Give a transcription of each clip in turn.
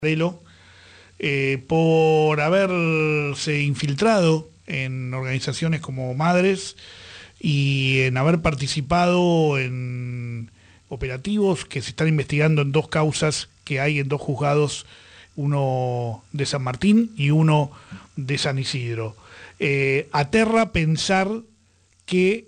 Marelo, por haberse infiltrado en organizaciones como Madres y en haber participado en operativos que se están investigando en dos causas que hay en dos juzgados, uno de San Martín y uno de San Isidro. Aterra pensar que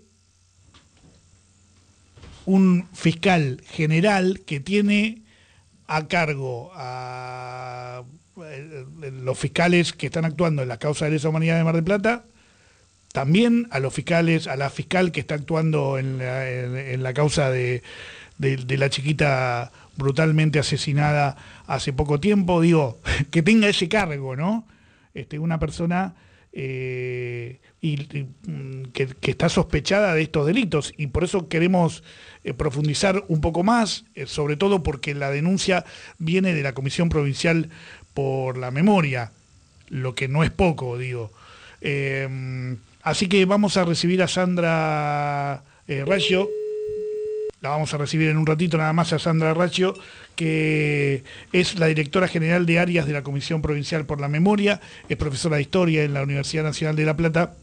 un fiscal general que tiene a cargo a los fiscales que están actuando en la causa de lesa humanidad de Mar del Plata, también a los fiscales, a la fiscal que está actuando en la causa de la chiquita brutalmente asesinada hace poco tiempo, digo, que tenga ese cargo, ¿no? Una persona que está sospechada de estos delitos, y por eso queremos profundizar un poco más, sobre todo porque la denuncia viene de la Comisión Provincial por la Memoria, lo que no es poco, digo. Así que vamos a recibir a Sandra Raccio. La vamos a recibir en un ratito nada más a Sandra Raccio, que es la directora general de áreas de la Comisión Provincial por la Memoria, es profesora de Historia en la Universidad Nacional de La Plata.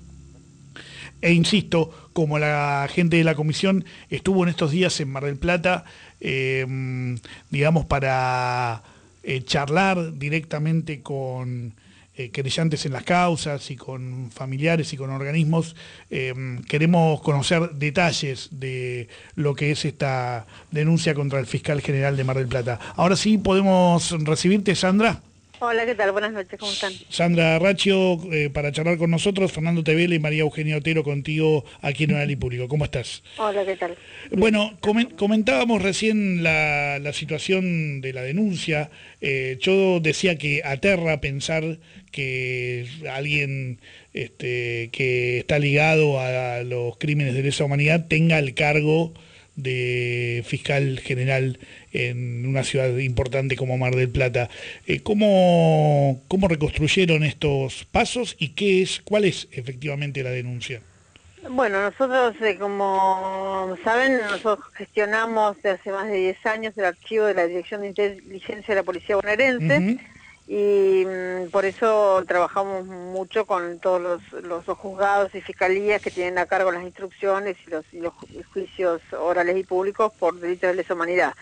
E insisto, como la gente de la comisión estuvo en estos días en Mar del Plata, digamos, para charlar directamente con querellantes en las causas y con familiares y con organismos, queremos conocer detalles de lo que es esta denuncia contra el fiscal general de Mar del Plata. Ahora sí, ¿podemos recibirte, Sandra? Hola, ¿qué tal? Buenas noches, ¿cómo están? Sandra Raccio, para charlar con nosotros, Fernando Tevele y María Eugenia Otero contigo aquí en Oral y Público. ¿Cómo estás? Hola, ¿qué tal? Bueno, comentábamos recién la situación de la denuncia. Yo decía que aterra pensar que alguien que está ligado a los crímenes de lesa humanidad tenga el cargo de fiscal general en una ciudad importante como Mar del Plata. ¿Cómo reconstruyeron estos pasos y cuál es efectivamente la denuncia? Bueno, nosotros, como saben, nosotros gestionamos desde hace más de 10 años el archivo de la Dirección de Inteligencia de la Policía Bonaerense. Y por eso trabajamos mucho con todos los juzgados y fiscalías que tienen a cargo las instrucciones y los juicios orales y públicos por delitos de lesa humanidad.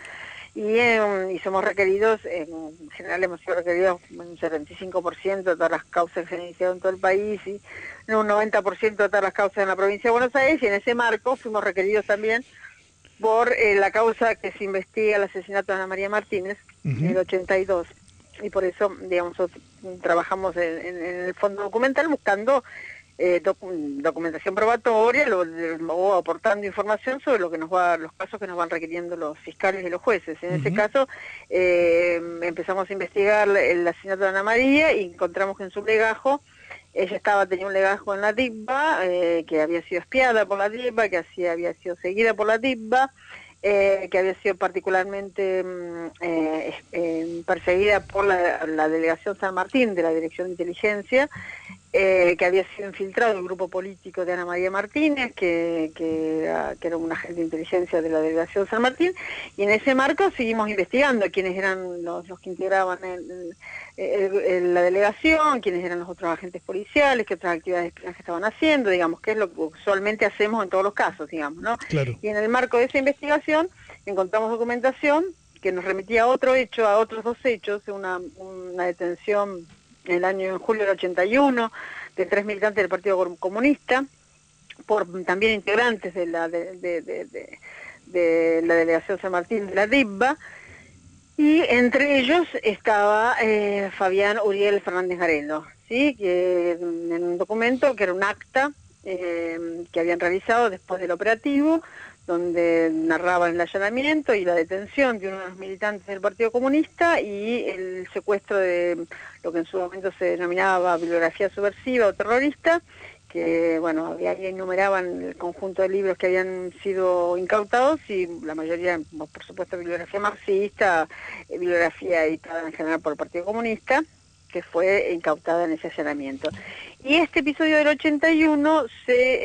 Y somos requeridos, en general hemos sido requeridos en un 75% de todas las causas que se han iniciado en todo el país y en un 90% de todas las causas en la provincia de Buenos Aires, y en ese marco fuimos requeridos también por la causa que se investiga el asesinato de Ana María Martínez en el 82. Y por eso, digamos, trabajamos en el fondo documental buscando documentación probatoria o aportando información sobre los casos que nos van requiriendo los fiscales y los jueces. En ese caso, empezamos a investigar el asesinato de Ana María y encontramos que en su legajo, ella tenía un legajo en la DICBA, que había sido espiada por la DICBA, que así había sido seguida por la DICBA, que había sido particularmente perseguida por la Delegación San Martín de la Dirección de Inteligencia, que había sido infiltrado el grupo político de Ana María Martínez, que era un agente de inteligencia de la Delegación San Martín, y en ese marco seguimos investigando quiénes eran los que integraban la delegación, quiénes eran los otros agentes policiales, qué otras actividades de espionaje estaban haciendo, digamos, que es lo que usualmente hacemos en todos los casos, digamos, ¿no? Claro. Y en el marco de esa investigación encontramos documentación que nos remitía a otros dos hechos, una detención en julio del 81 de 3 militantes del Partido Comunista, por también integrantes de la Delegación San Martín de la DICBA, y entre ellos estaba Fabián Uriel Fernández Garelo, ¿sí? Que en un documento que era un acta que habían realizado después del operativo, donde narraban el allanamiento y la detención de uno de los militantes del Partido Comunista y el secuestro de lo que en su momento se denominaba bibliografía subversiva o terrorista, que bueno, ahí enumeraban el conjunto de libros que habían sido incautados, y la mayoría, por supuesto, bibliografía marxista, bibliografía editada en general por el Partido Comunista, que fue incautada en ese allanamiento. Y este episodio del 81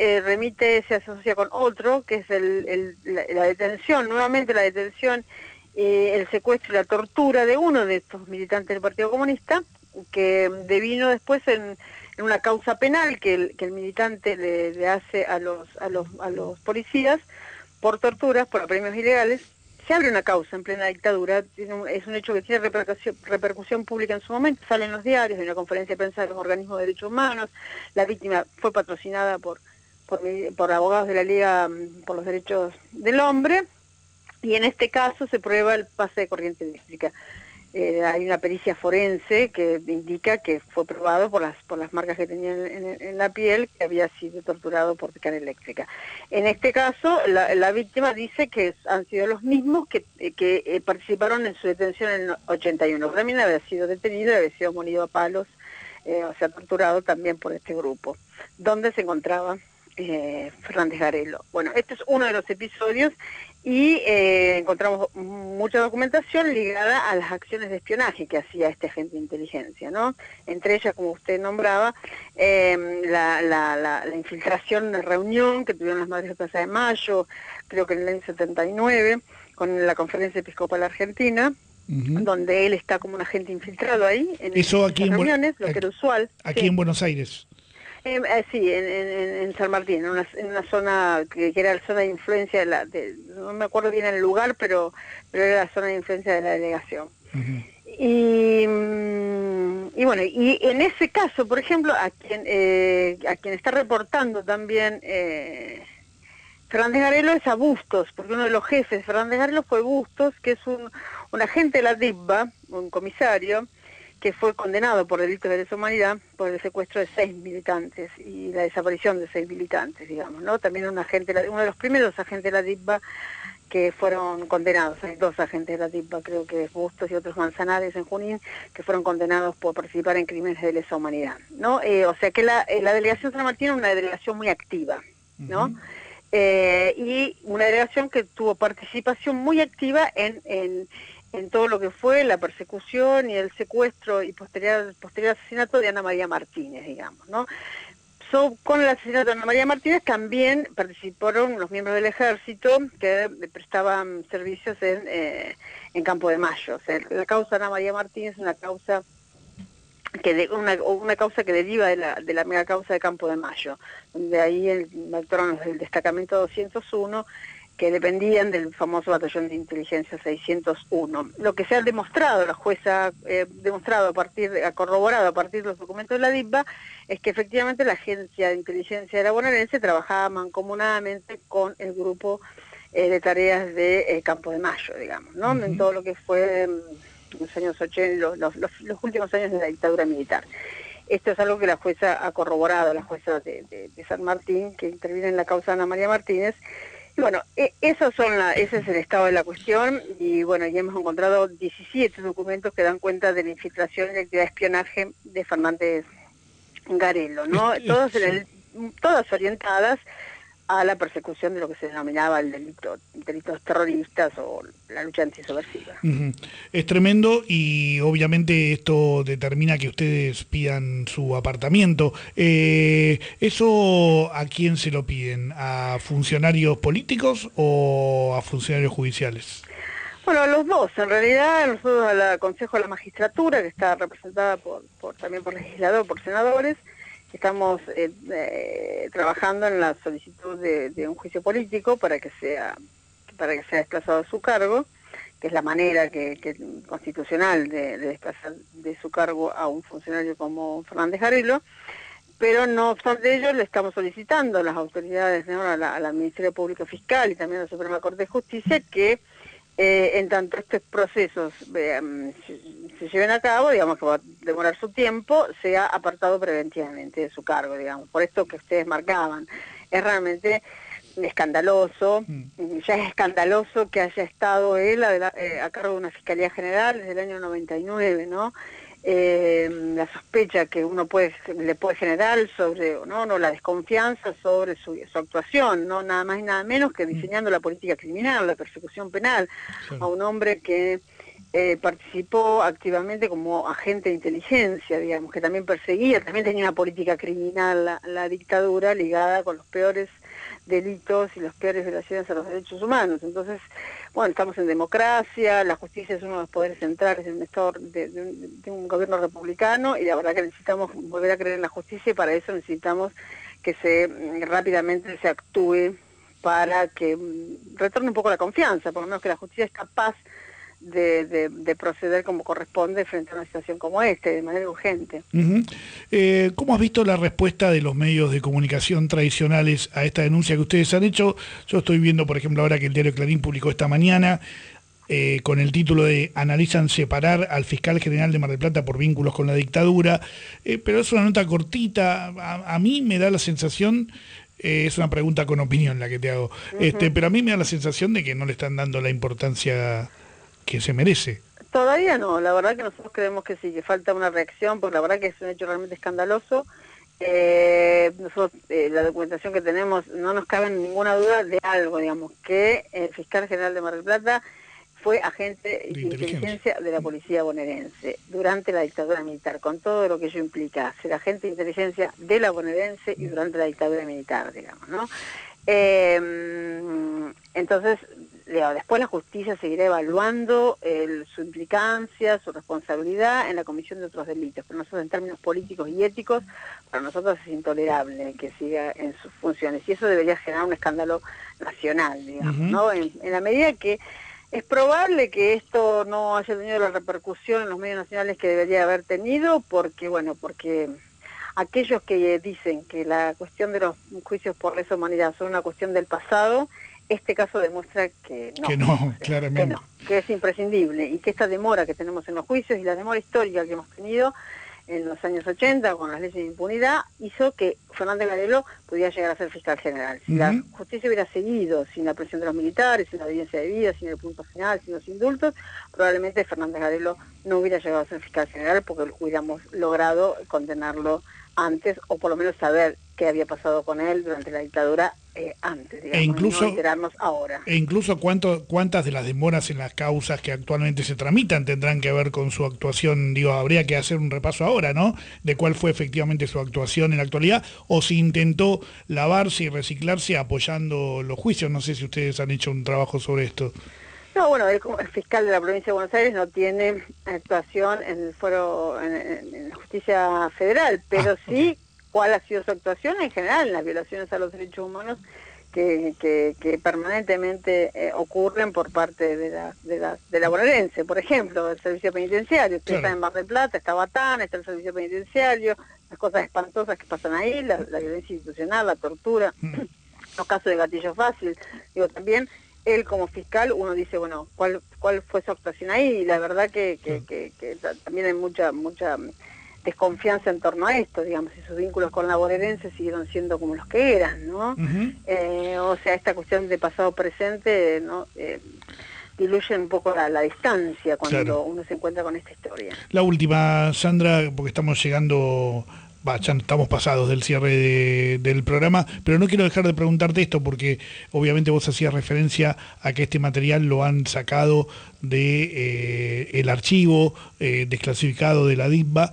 se asocia con otro, que es la detención, nuevamente la detención el secuestro y la tortura de uno de estos militantes del Partido Comunista, que devino después en una causa penal que el militante le hace a los policías por torturas, por apremios ilegales. Se abre una causa en plena dictadura, es un hecho que tiene repercusión pública en su momento, sale en los diarios, en una conferencia de prensa de los organismos de derechos humanos. La víctima fue patrocinada por abogados de la Liga por los Derechos del Hombre, y en este caso se prueba el pase de corriente eléctrica. Hay una pericia forense que indica que fue probado por las marcas que tenía en la piel, que había sido torturado por descarga eléctrica. En este caso, la víctima dice que han sido los mismos que participaron en su detención en el 81. También había sido detenido y había sido molido a palos, o sea, torturado también por este grupo, donde se encontraba Fernández Garelo. Bueno, este es uno de los episodios, y encontramos mucha documentación ligada a las acciones de espionaje que hacía este agente de inteligencia, ¿no? Entre ellas, como usted nombraba, la infiltración de reunión que tuvieron las Madres de Plaza de Mayo, creo que en el año 79, con la Conferencia Episcopal Argentina, donde él está como un agente infiltrado ahí, en eso aquí reuniones, lo que era usual. Aquí sí. En Buenos Aires. Sí, en San Martín, en una zona que era la zona de influencia no me acuerdo bien el lugar, pero era la zona de influencia de la delegación. Y bueno, y en ese caso, por ejemplo, a quien está reportando también Fernández Garelo es a Bustos, porque uno de los jefes de Fernández Garelo fue Bustos, que es un agente de la DIVBA, un comisario, que fue condenado por delitos de lesa humanidad por el secuestro de 6 militantes y la desaparición de 6 militantes, digamos, ¿no? También uno de los primeros agentes de la DIVBA que fueron condenados. Hay 2 agentes de la DIVBA, creo que es Bustos y otros Manzanares en Junín, que fueron condenados por participar en crímenes de lesa humanidad, ¿no? O sea que la delegación San Martín es una delegación muy activa, ¿no? Y una delegación que tuvo participación muy activa en todo lo que fue la persecución y el secuestro y posterior asesinato de Ana María Martínez, digamos, ¿no? Con el asesinato de Ana María Martínez también participaron los miembros del ejército que prestaban servicios en Campo de Mayo. O sea, la causa de Ana María Martínez es una causa una causa que deriva de la mega causa de Campo de Mayo, donde ahí actuaron el destacamento 201, que dependían del famoso batallón de inteligencia 601. Lo que se ha demostrado, la jueza ha corroborado a partir de los documentos de la DIVBA, es que efectivamente la agencia de inteligencia de la bonaerense trabajaba mancomunadamente con el grupo de tareas de Campo de Mayo, digamos, ¿no? En todo lo que fue los años 80, los últimos años de la dictadura militar. Esto es algo que la jueza ha corroborado, la jueza de San Martín, que interviene en la causa de Ana María Martínez. Y bueno, ese es el estado de la cuestión, y bueno, ya hemos encontrado 17 documentos que dan cuenta de la infiltración y la actividad de espionaje de Fernández Garelo, ¿no? Todas orientadas a la persecución de lo que se denominaba delitos terroristas o la lucha antisubversiva. Es tremendo, y obviamente esto determina que ustedes pidan su apartamiento. ¿Eso a quién se lo piden? ¿A funcionarios políticos o a funcionarios judiciales? Bueno, a los dos. En realidad nosotros al Consejo de la Magistratura, que está representada también por legisladores, por senadores, estamos trabajando en la solicitud de un juicio político para que sea desplazado de su cargo, que es la manera constitucional de desplazar de su cargo a un funcionario como Fernández Garelo. Pero no obstante ello, le estamos solicitando a las autoridades, ¿no?, al Ministerio Público Fiscal y también a la Suprema Corte de Justicia, que en tanto estos procesos se lleven a cabo, digamos que va a demorar su tiempo, sea apartado preventivamente de su cargo, digamos. Por esto que ustedes marcaban, es realmente escandaloso, ya es escandaloso que haya estado él a cargo de una Fiscalía General desde el año 99, ¿no? La sospecha que le puede generar sobre la desconfianza sobre su actuación, no nada más y nada menos que diseñando la política criminal, la persecución penal, a un hombre que participó activamente como agente de inteligencia, digamos, que también perseguía, también tenía una política criminal la dictadura ligada con los peores delitos y las peores violaciones a los derechos humanos. Entonces, bueno, estamos en democracia, la justicia es uno de los poderes centrales de un Estado, de un gobierno republicano, y la verdad que necesitamos volver a creer en la justicia, y para eso necesitamos que rápidamente se actúe para que retorne un poco la confianza, por lo menos que la justicia es capaz de proceder como corresponde frente a una situación como esta, de manera urgente. ¿Cómo has visto la respuesta de los medios de comunicación tradicionales a esta denuncia que ustedes han hecho? Yo estoy viendo, por ejemplo, ahora que el diario Clarín publicó esta mañana con el título de "Analizan separar al fiscal general de Mar del Plata por vínculos con la dictadura", pero es una nota cortita. A mí me da la sensación, es una pregunta con opinión la que te hago, pero a mí me da la sensación de que no le están dando la importancia que se merece. Todavía no, la verdad que nosotros creemos que sí, que falta una reacción, porque la verdad que es un hecho realmente escandaloso. Nosotros, la documentación que tenemos, no nos cabe ninguna duda de algo, digamos, que el fiscal general de Mar del Plata fue agente de inteligencia de la policía bonaerense durante la dictadura militar, con todo lo que ello implica, ser agente de inteligencia de la bonaerense y durante la dictadura militar, digamos, ¿no? Entonces, después la justicia seguirá evaluando su implicancia, su responsabilidad en la comisión de otros delitos, pero nosotros en términos políticos y éticos, para nosotros es intolerable que siga en sus funciones, y eso debería generar un escándalo nacional, digamos, ¿no? En la medida que es probable que esto no haya tenido la repercusión en los medios nacionales que debería haber tenido, porque aquellos que dicen que la cuestión de los juicios por lesa humanidad son una cuestión del pasado, este caso demuestra que no. Que no, claramente. Que es imprescindible, y que esta demora que tenemos en los juicios y la demora histórica que hemos tenido en los años 80 con las leyes de impunidad hizo que Fernández Garelo pudiera llegar a ser fiscal general. Si la justicia hubiera seguido sin la presión de los militares, sin la audiencia de vida, sin el punto final, sin los indultos, probablemente Fernández Garelo no hubiera llegado a ser fiscal general, porque hubiéramos logrado condenarlo antes, o por lo menos saber qué había pasado con él durante la dictadura antes, digamos, y no enterarnos ahora. E incluso cuántas de las demoras en las causas que actualmente se tramitan tendrán que ver con su actuación. Digo, habría que hacer un repaso ahora, ¿no?, de cuál fue efectivamente su actuación en la actualidad, o si intentó lavarse y reciclarse apoyando los juicios. No sé si ustedes han hecho un trabajo sobre esto. No, bueno, él como el fiscal de la provincia de Buenos Aires no tiene actuación en el fuero, en la justicia federal, pero sí cuál ha sido su actuación en general en las violaciones a los derechos humanos que permanentemente ocurren por parte de la bonaerense. Por ejemplo, el servicio penitenciario. Usted está en Mar del Plata, está Batán, está el servicio penitenciario, las cosas espantosas que pasan ahí, la violencia institucional, la tortura, los casos de gatillo fácil. Digo, también él como fiscal, uno dice, bueno, ¿cuál fue su actuación ahí? Y la verdad que también hay mucha desconfianza en torno a esto, digamos, y sus vínculos con la bonaerense siguieron siendo como los que eran, ¿no? O sea, esta cuestión de pasado-presente, ¿no?, diluye un poco la distancia cuando uno se encuentra con esta historia. La última, Sandra, porque estamos llegando... ya estamos pasados del cierre del programa, pero no quiero dejar de preguntarte esto, porque obviamente vos hacías referencia a que este material lo han sacado de el archivo desclasificado de la DICBA.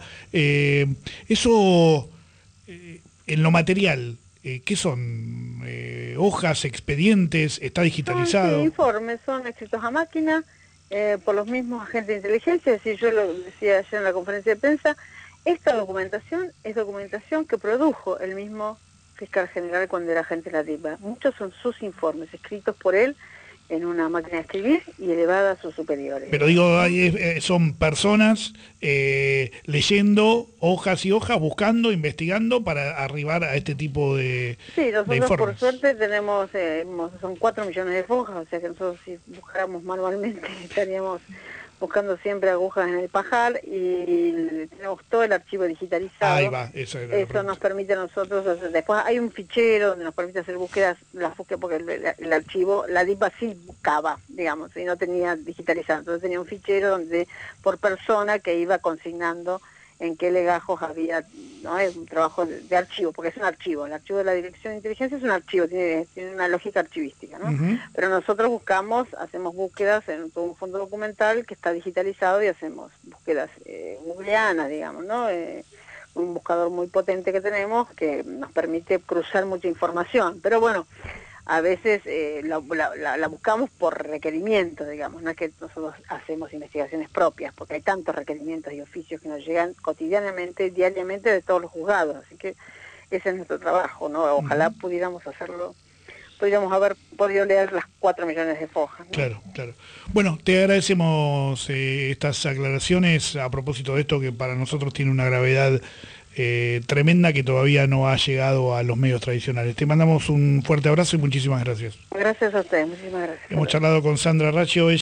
Eso, en lo material, ¿qué son? ¿Hojas, expedientes? ¿Está digitalizado? Sí, informes, son escritos a máquina por los mismos agentes de inteligencia. Es decir, yo lo decía ayer en la conferencia de prensa, esta documentación es documentación que produjo el mismo fiscal general cuando era agente de la DICBA. Muchos son sus informes, escritos por él en una máquina de escribir y elevadas a sus superiores. Pero digo, son personas leyendo hojas y hojas, buscando, investigando para arribar a este tipo de nosotros informes. Por suerte tenemos, son 4 millones de hojas, o sea que nosotros si buscáramos manualmente estaríamos buscando siempre agujas en el pajar, y tenemos todo el archivo digitalizado. Ahí va, eso nos permite a nosotros, después hay un fichero donde nos permite hacer búsquedas, porque el archivo, la DICBA sí buscaba, digamos, y no tenía digitalizado, entonces tenía un fichero donde por persona que iba consignando en qué legajos había, ¿no? Es un trabajo de archivo, porque es un archivo. El archivo de la Dirección de Inteligencia es un archivo, tiene una lógica archivística, ¿no? Pero nosotros hacemos búsquedas en todo un fondo documental que está digitalizado, y hacemos búsquedas googleanas, digamos, ¿no? Un buscador muy potente que tenemos que nos permite cruzar mucha información. Pero bueno, a veces la buscamos por requerimientos, digamos, no es que nosotros hacemos investigaciones propias, porque hay tantos requerimientos y oficios que nos llegan cotidianamente, diariamente de todos los juzgados, así que ese es nuestro trabajo, ¿no? Ojalá pudiéramos hacerlo, podríamos haber podido leer las 4 millones de fojas, ¿no? Claro, claro. Bueno, te agradecemos estas aclaraciones a propósito de esto que para nosotros tiene una gravedad tremenda que todavía no ha llegado a los medios tradicionales. Te mandamos un fuerte abrazo y muchísimas gracias. Gracias a ustedes, muchísimas gracias. Hemos charlado con Sandra Raccio.